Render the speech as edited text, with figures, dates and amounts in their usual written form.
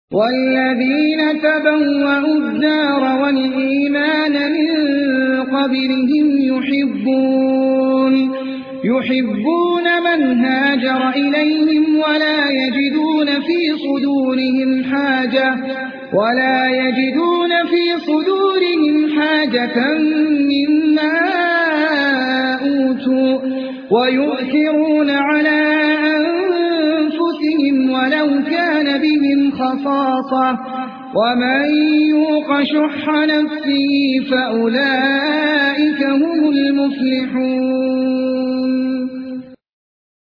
والذين تبوأوا الدار والإيمان من قبلهم يحبون من هاجر إليهم ولا يجدون في صدورهم حاجة مما أوتوا ويؤثرون على أنفسهم ولو كان بهم خصاصة ومن يوق شح نفسه فأولئك هم المفلحون.